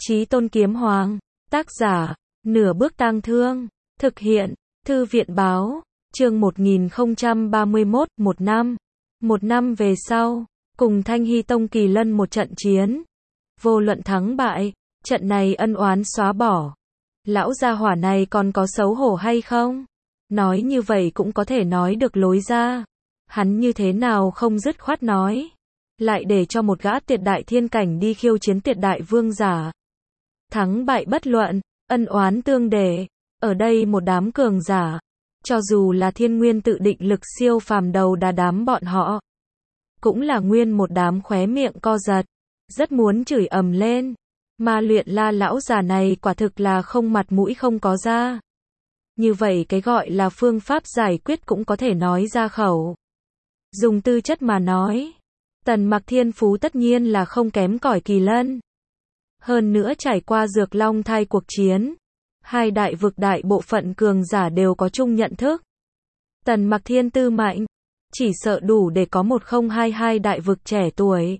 Chí Tôn Kiếm Hoàng, tác giả, Nửa Bước Tang Thương, thực hiện, Thư viện báo, chương 1031, một năm về sau, cùng Thanh Hy Tông Kỳ Lân một trận chiến. Vô luận thắng bại, trận này ân oán xóa bỏ. Lão gia hỏa này còn có xấu hổ hay không? Nói như vậy cũng có thể nói được lối ra. Hắn như thế nào không dứt khoát nói. Lại để cho một gã tuyệt đại thiên cảnh đi khiêu chiến tuyệt đại vương giả. Thắng bại bất luận, ân oán tương đề. Ở đây một đám cường giả. Cho dù là thiên nguyên tự định lực siêu phàm đầu đà đám bọn họ. Cũng là nguyên một đám khóe miệng co giật. Rất muốn chửi ầm lên. Mà luyện la lão già này quả thực là không mặt mũi không có da. Như vậy cái gọi là phương pháp giải quyết cũng có thể nói ra khẩu. Dùng tư chất mà nói. Tần Mặc thiên phú tất nhiên là không kém cỏi Kỳ Lân. Hơn nữa trải qua Dược Long Thai cuộc chiến. Hai đại vực đại bộ phận cường giả đều có chung nhận thức. Tần Mặc thiên tư mạnh. Chỉ sợ đủ để có 1022 đại vực trẻ tuổi.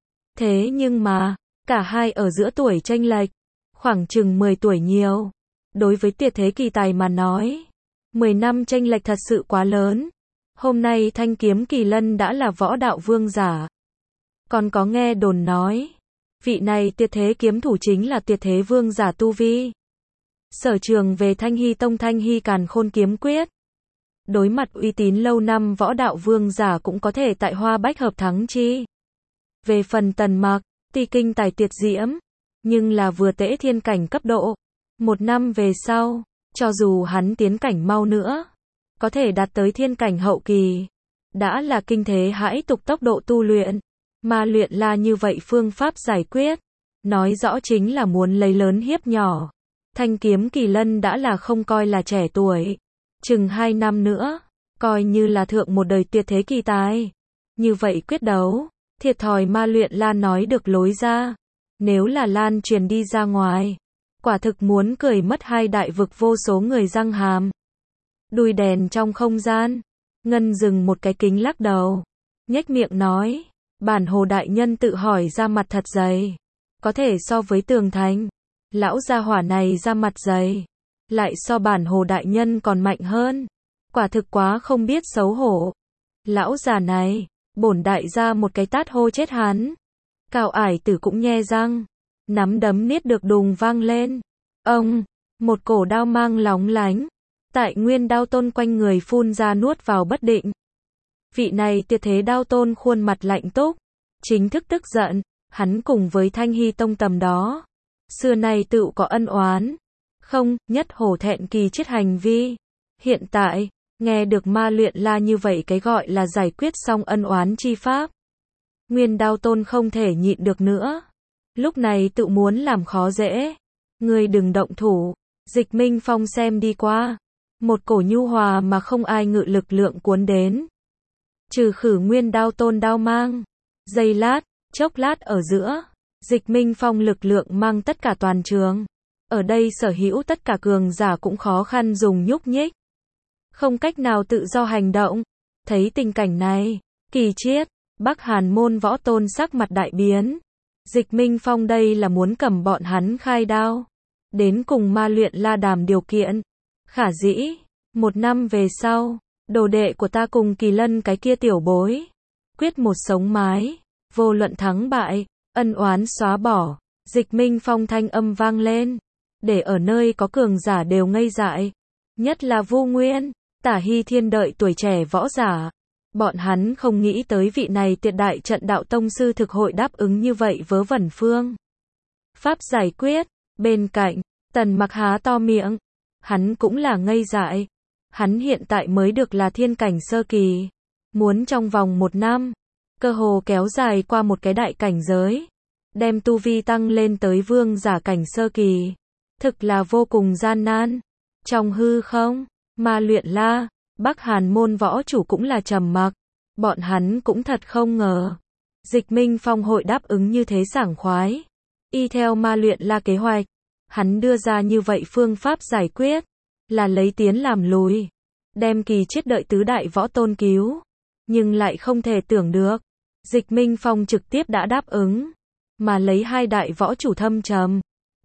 Thế nhưng mà, cả hai ở giữa tuổi chênh lệch, khoảng chừng 10 tuổi nhiều. Đối với tuyệt thế kỳ tài mà nói, 10 năm chênh lệch thật sự quá lớn. Hôm nay Thanh Kiếm Kỳ Lân đã là võ đạo vương giả. Còn có nghe đồn nói, vị này tuyệt thế kiếm thủ chính là tuyệt thế vương giả tu vi. Sở trường về Thanh Hy Tông Thanh Hy Càn Khôn kiếm quyết. Đối mặt uy tín lâu năm võ đạo vương giả cũng có thể tại Hoa Bách hợp thắng chi. Về phần Tần Mặc, tuy kinh tài tuyệt diễm, nhưng là vừa tễ thiên cảnh cấp độ. Một năm về sau, cho dù hắn tiến cảnh mau nữa, có thể đạt tới thiên cảnh hậu kỳ, đã là kinh thế hãi tục tốc độ tu luyện. Mà luyện la như vậy phương pháp giải quyết, nói rõ chính là muốn lấy lớn hiếp nhỏ. Thanh Kiếm Kỳ Lân đã là không coi là trẻ tuổi, chừng 2 năm nữa, coi như là thượng một đời tuyệt thế kỳ tài. Như vậy quyết đấu, thiệt thòi mà luyện la nói được lối ra. Nếu là lan truyền đi ra ngoài, quả thực muốn cười mất hai đại vực vô số người răng hàm. Đùi đèn trong không gian, Ngân dừng một cái kính lắc đầu, nhếch miệng nói, bản hồ đại nhân tự hỏi ra mặt thật dày, có thể so với tường thành. Lão gia hỏa này ra mặt dày, lại so bản hồ đại nhân còn mạnh hơn. Quả thực quá không biết xấu hổ. Lão già này, bổn đại gia một cái tát hô chết hắn. Cao Ải Tử cũng nhe răng, nắm đấm niết được đùng vang lên. Ông, một cổ đao mang lóng lánh, tại Nguyên Đao Tôn quanh người phun ra nuốt vào bất định. Vị này tuyệt thế đao tôn khuôn mặt lạnh túc, chính thức tức giận, hắn cùng với Thanh Hy Tông tầm đó, xưa nay tự có ân oán, không, nhất hổ thẹn kỳ chết hành vi. Hiện tại, nghe được ma luyện la như vậy cái gọi là giải quyết xong ân oán chi pháp. Nguyên Đao Tôn không thể nhịn được nữa. Lúc này tự muốn làm khó dễ. Ngươi đừng động thủ. Dịch Minh Phong xem đi qua. Một cổ nhu hòa mà không ai ngự lực lượng cuốn đến. Trừ khử Nguyên Đao Tôn đao mang. Giây lát, chốc lát ở giữa. Dịch Minh Phong lực lượng mang tất cả toàn trường. Ở đây sở hữu tất cả cường giả cũng khó khăn dùng nhúc nhích. Không cách nào tự do hành động. Thấy tình cảnh này, Kỳ Chiết, Bắc Hàn môn võ tôn sắc mặt đại biến. Dịch Minh Phong đây là muốn cầm bọn hắn khai đao. Đến cùng ma luyện la đàm điều kiện. Khả dĩ, 1 năm về sau, đồ đệ của ta cùng Kỳ Lân cái kia tiểu bối. Quyết một sống mái, vô luận thắng bại, ân oán xóa bỏ. Dịch Minh Phong thanh âm vang lên. Để ở nơi có cường giả đều ngây dại. Nhất là Vu Nguyên, Tả Hy Thiên đợi tuổi trẻ võ giả. Bọn hắn không nghĩ tới vị này tuyệt đại trận đạo tông sư thực hội đáp ứng như vậy vớ vẩn phương pháp giải quyết. Bên cạnh, Tần Mặc há to miệng. Hắn cũng là ngây dại. Hắn hiện tại mới được là thiên cảnh sơ kỳ. Muốn trong vòng 1 năm, cơ hồ kéo dài qua một cái đại cảnh giới. Đem tu vi tăng lên tới vương giả cảnh sơ kỳ. Thực là vô cùng gian nan. Trong hư không, ma luyện la, Bắc Hàn môn võ chủ cũng là trầm mặc. Bọn hắn cũng thật không ngờ. Dịch Minh Phong hội đáp ứng như thế sảng khoái. Y theo ma luyện la kế hoạch. Hắn đưa ra như vậy phương pháp giải quyết. Là lấy tiến làm lùi. Đem Kỳ Chiết đợi tứ đại võ tôn cứu. Nhưng lại không thể tưởng được. Dịch Minh Phong trực tiếp đã đáp ứng. Mà lấy hai đại võ chủ thâm trầm.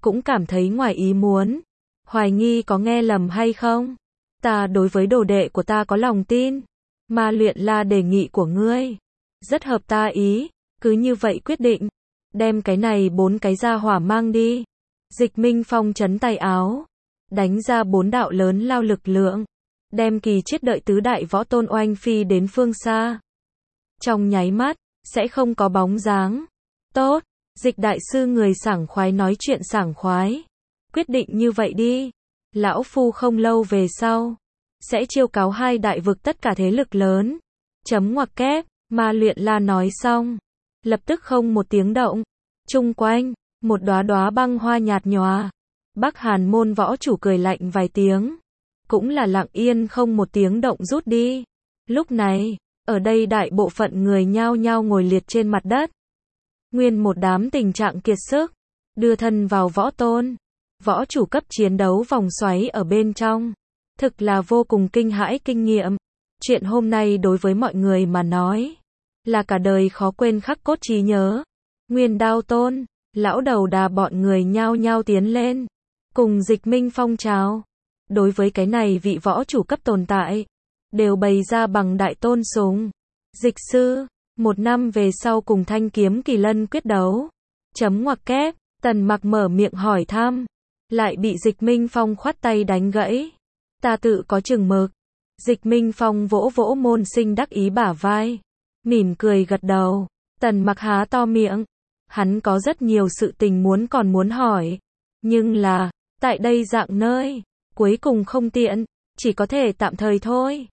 cũng cảm thấy ngoài ý muốn. Hoài nghi có nghe lầm hay không? Ta đối với đồ đệ của ta có lòng tin. Ma Luyện La đề nghị của ngươi rất hợp ta ý, cứ như vậy quyết định. Đem cái này 4 cái gia hỏa mang đi. Dịch Minh Phong chấn tay áo, đánh ra 4 đạo lớn lao lực lượng, đem Kỳ Chiết đợi tứ đại võ tôn oanh phi đến phương xa. Trong nháy mắt, sẽ không có bóng dáng. Tốt, Dịch đại sư người sảng khoái nói chuyện sảng khoái. Quyết định như vậy đi. Lão Phu không lâu về sau sẽ chiêu cáo 2 đại vực tất cả thế lực lớn. Chấm ngoặc kép, Ma Luyện La nói xong, lập tức không một tiếng động. Chung quanh, một đóa đóa băng hoa nhạt nhòa. Bắc Hàn môn võ chủ cười lạnh vài tiếng, cũng là lặng yên không một tiếng động rút đi. Lúc này, ở đây đại bộ phận người nhao nhao ngồi liệt trên mặt đất. Nguyên một đám tình trạng kiệt sức, đưa thân vào võ tôn, võ chủ cấp chiến đấu vòng xoáy ở bên trong. Thực là vô cùng kinh hãi kinh nghiệm. Chuyện hôm nay đối với mọi người mà nói, là cả đời khó quên khắc cốt trí nhớ. Nguyên Đao Tôn, lão đầu đà bọn người nhao nhao tiến lên, cùng Dịch Minh Phong chào. Đối với cái này vị võ chủ cấp tồn tại, đều bày ra bằng đại tôn sùng. Dịch sư, 1 năm về sau cùng Thanh Kiếm Kỳ Lân quyết đấu. Chấm ngoặc kép, Tần Mặc mở miệng hỏi thăm, lại bị Dịch Minh Phong khoát tay đánh gãy. Ta tự có chừng mực. Dịch Minh Phong vỗ vỗ Môn Sinh đắc ý bả vai, mỉm cười gật đầu. Tần Mặc há to miệng, hắn có rất nhiều sự tình còn muốn hỏi, nhưng là, tại đây dạng nơi, cuối cùng không tiện, chỉ có thể tạm thời thôi.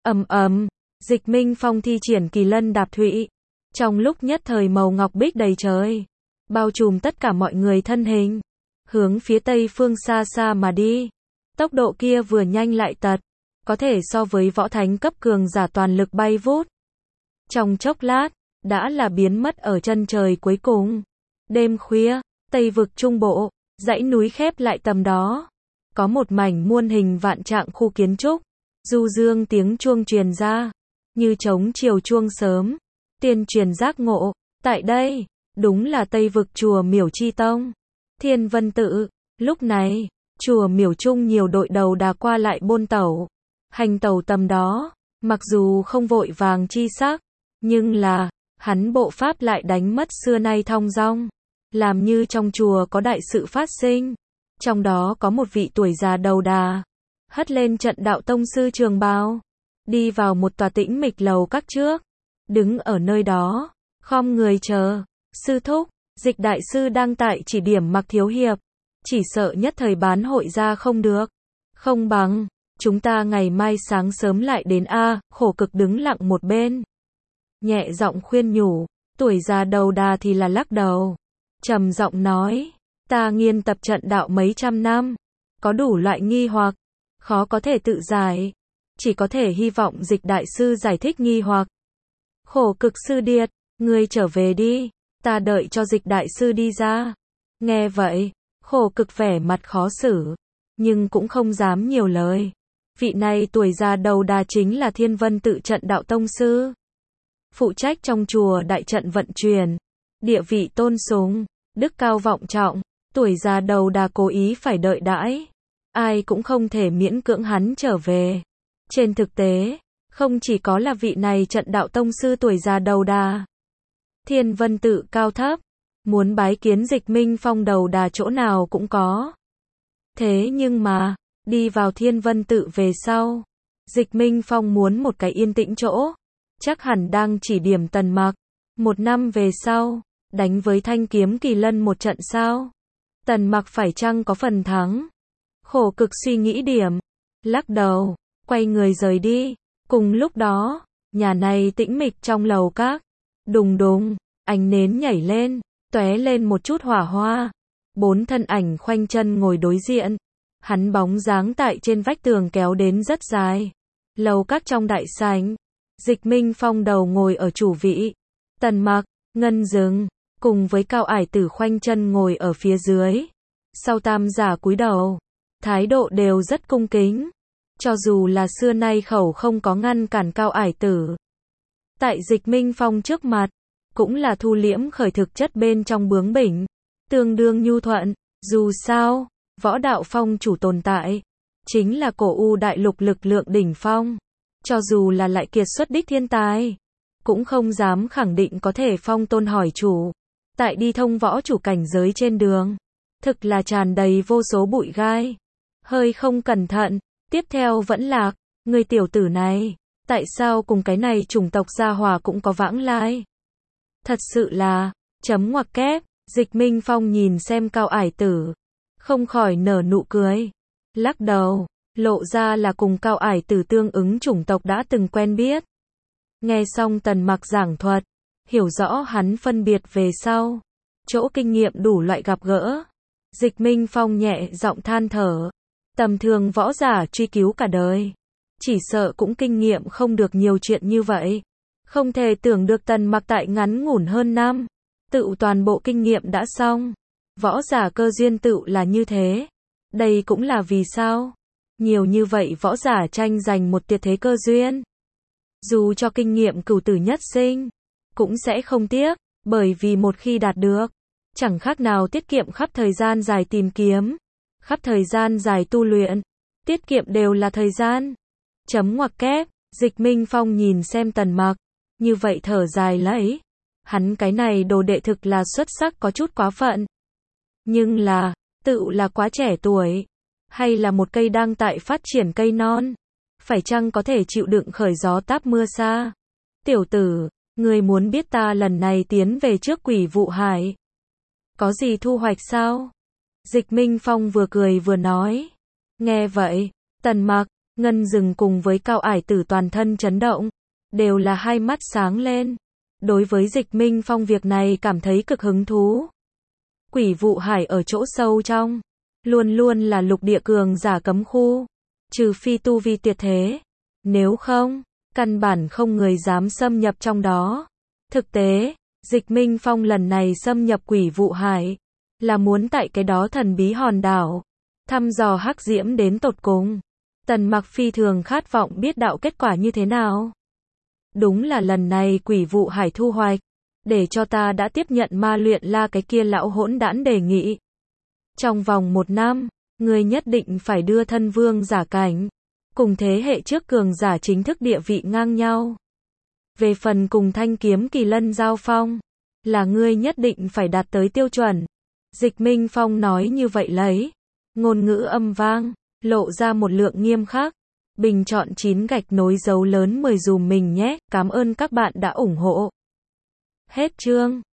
Dịch Minh Phong thi triển Kỳ Lân đạp thụy, trong lúc nhất thời màu ngọc bích đầy trời, bao trùm tất cả mọi người thân hình, hướng phía tây phương xa xa mà đi. Tốc độ kia vừa nhanh lại tật, có thể so với võ thánh cấp cường giả toàn lực bay vút. Trong chốc lát, đã là biến mất ở chân trời cuối cùng. Đêm khuya, Tây vực trung bộ, dãy núi khép lại tầm đó, có một mảnh muôn hình vạn trạng khu kiến trúc. Du dương tiếng chuông truyền ra, như trống chiều chuông sớm, tiên truyền giác ngộ. Tại đây, đúng là Tây vực chùa Miểu Chi Tông, Thiên Vân Tự. Lúc này, chùa Miểu Trung nhiều đội đầu đà qua lại bôn tẩu, hành tẩu tầm đó, mặc dù không vội vàng chi sắc, nhưng là, hắn bộ pháp lại đánh mất xưa nay thong dong, làm như trong chùa có đại sự phát sinh. Trong đó có một vị tuổi già đầu đà, hất lên trận đạo tông sư trường bào, đi vào một tòa tĩnh mịch lầu các trước, đứng ở nơi đó, khom người chờ. Sư thúc, Dịch đại sư đang tại chỉ điểm Mặc thiếu hiệp, chỉ sợ nhất thời bán hội ra không được. Không bằng, chúng ta ngày mai sáng sớm lại đến a. Khổ Cực đứng lặng một bên, nhẹ giọng khuyên nhủ. Tuổi già đầu đà thì là lắc đầu, trầm giọng nói, ta nghiên tập trận đạo mấy trăm năm, có đủ loại nghi hoặc, khó có thể tự giải, chỉ có thể hy vọng Dịch đại sư giải thích nghi hoặc. Khổ Cực sư điệt, ngươi trở về đi, ta đợi cho Dịch đại sư đi ra. Nghe vậy, Khổ Cực vẻ mặt khó xử, nhưng cũng không dám nhiều lời. Vị này tuổi già đầu đà chính là Thiên Vân Tự trận đạo tông sư, phụ trách trong chùa đại trận vận chuyển, địa vị tôn sùng, đức cao vọng trọng. Tuổi già đầu đà cố ý phải đợi đãi, ai cũng không thể miễn cưỡng hắn trở về. Trên thực tế, không chỉ có là vị này trận đạo tông sư tuổi già đầu đà, Thiên Vân Tự cao thấp, muốn bái kiến Dịch Minh Phong đầu đà chỗ nào cũng có. Thế nhưng mà, đi vào Thiên Vân Tự về sau, Dịch Minh Phong muốn một cái yên tĩnh chỗ, chắc hẳn đang chỉ điểm Tần Mặc. 1 năm về sau, đánh với Thanh Kiếm Kỳ Lân một trận sao? Tần Mặc phải chăng có phần thắng? Khổ Cực suy nghĩ điểm, lắc đầu, quay người rời đi. Cùng lúc đó, nhà này tĩnh mịch trong lầu các, đùng đùng, ánh nến nhảy lên, tóe lên một chút hỏa hoa. 4 thân ảnh khoanh chân ngồi đối diện, hắn bóng dáng tại trên vách tường kéo đến rất dài. Lầu các trong đại sảnh, Dịch Minh Phong đầu ngồi ở chủ vị, Tần Mặc, Ngân Dừng, cùng với Cao Ải Tử khoanh chân ngồi ở phía dưới. Sau tam giả cúi đầu, thái độ đều rất cung kính. Cho dù là xưa nay khẩu không có ngăn cản Cao Ải Tử, tại Dịch Minh Phong trước mặt, cũng là thu liễm khởi thực chất bên trong bướng bỉnh, tương đương nhu thuận. Dù sao, võ đạo phong chủ tồn tại, chính là cổ U đại lục lực lượng đỉnh phong. Cho dù là lại kiệt xuất đích thiên tài, cũng không dám khẳng định có thể phong tôn hỏi chủ. Tại đi thông võ chủ cảnh giới trên đường, thực là tràn đầy vô số bụi gai. Hơi không cẩn thận, tiếp theo vẫn lạc, người tiểu tử này, tại sao cùng cái này chủng tộc gia hòa cũng có vãng lai? Thật sự là, chấm ngoặc kép, Dịch Minh Phong nhìn xem Cao Ải Tử, không khỏi nở nụ cười, lắc đầu, lộ ra là cùng Cao Ải Tử tương ứng chủng tộc đã từng quen biết. Nghe xong Tần Mặc giảng thuật, hiểu rõ hắn phân biệt về sau, chỗ kinh nghiệm đủ loại gặp gỡ. Dịch Minh Phong nhẹ giọng than thở, tầm thường võ giả truy cứu cả đời, chỉ sợ cũng kinh nghiệm không được nhiều chuyện như vậy. Không thể tưởng được Tần Mặc tại ngắn ngủn hơn năm, tựu toàn bộ kinh nghiệm đã xong. Võ giả cơ duyên tựu là như thế. Đây cũng là vì sao nhiều như vậy võ giả tranh giành một tuyệt thế cơ duyên. Dù cho kinh nghiệm cửu tử nhất sinh, cũng sẽ không tiếc, bởi vì một khi đạt được, chẳng khác nào tiết kiệm khắp thời gian dài tìm kiếm, khắp thời gian dài tu luyện, tiết kiệm đều là thời gian. Chấm ngoặc kép, Dịch Minh Phong nhìn xem Tần Mặc, như vậy thở dài lấy, hắn cái này đồ đệ thực là xuất sắc có chút quá phận. Nhưng là, tựu là quá trẻ tuổi, hay là một cây đang tại phát triển cây non, phải chăng có thể chịu đựng khởi gió táp mưa xa? Tiểu tử, người muốn biết ta lần này tiến về trước Quỷ Vụ Hải, có gì thu hoạch sao? Dịch Minh Phong vừa cười vừa nói. Nghe vậy, Tần Mặc, Ngân Dừng cùng với Cao Ải Tử toàn thân chấn động, đều là hai mắt sáng lên. Đối với Dịch Minh Phong việc này cảm thấy cực hứng thú. Quỷ Vụ Hải ở chỗ sâu trong, luôn luôn là lục địa cường giả cấm khu, trừ phi tu vi tuyệt thế, nếu không, căn bản không người dám xâm nhập trong đó. Thực tế, Dịch Minh Phong lần này xâm nhập Quỷ Vụ Hải, là muốn tại cái đó thần bí hòn đảo, thăm dò hắc diễm đến tột cùng. Tần Mặc phi thường khát vọng biết đạo kết quả như thế nào. Đúng là lần này Quỷ Vụ Hải thu hoạch, để cho ta đã tiếp nhận Ma Luyện La cái kia lão hỗn đản đề nghị. Trong vòng 1 năm, người nhất định phải đưa thân vương giả cảnh, cùng thế hệ trước cường giả chính thức địa vị ngang nhau. Về phần cùng thanh kiếm kỳ lân giao phong, là ngươi nhất định phải đạt tới tiêu chuẩn. Dịch Minh Phong nói như vậy lấy, ngôn ngữ âm vang, lộ ra một lượng nghiêm khắc. Bình chọn 9 gạch nối dấu lớn 10 dùm mình nhé, cảm ơn các bạn đã ủng hộ. Hết chương.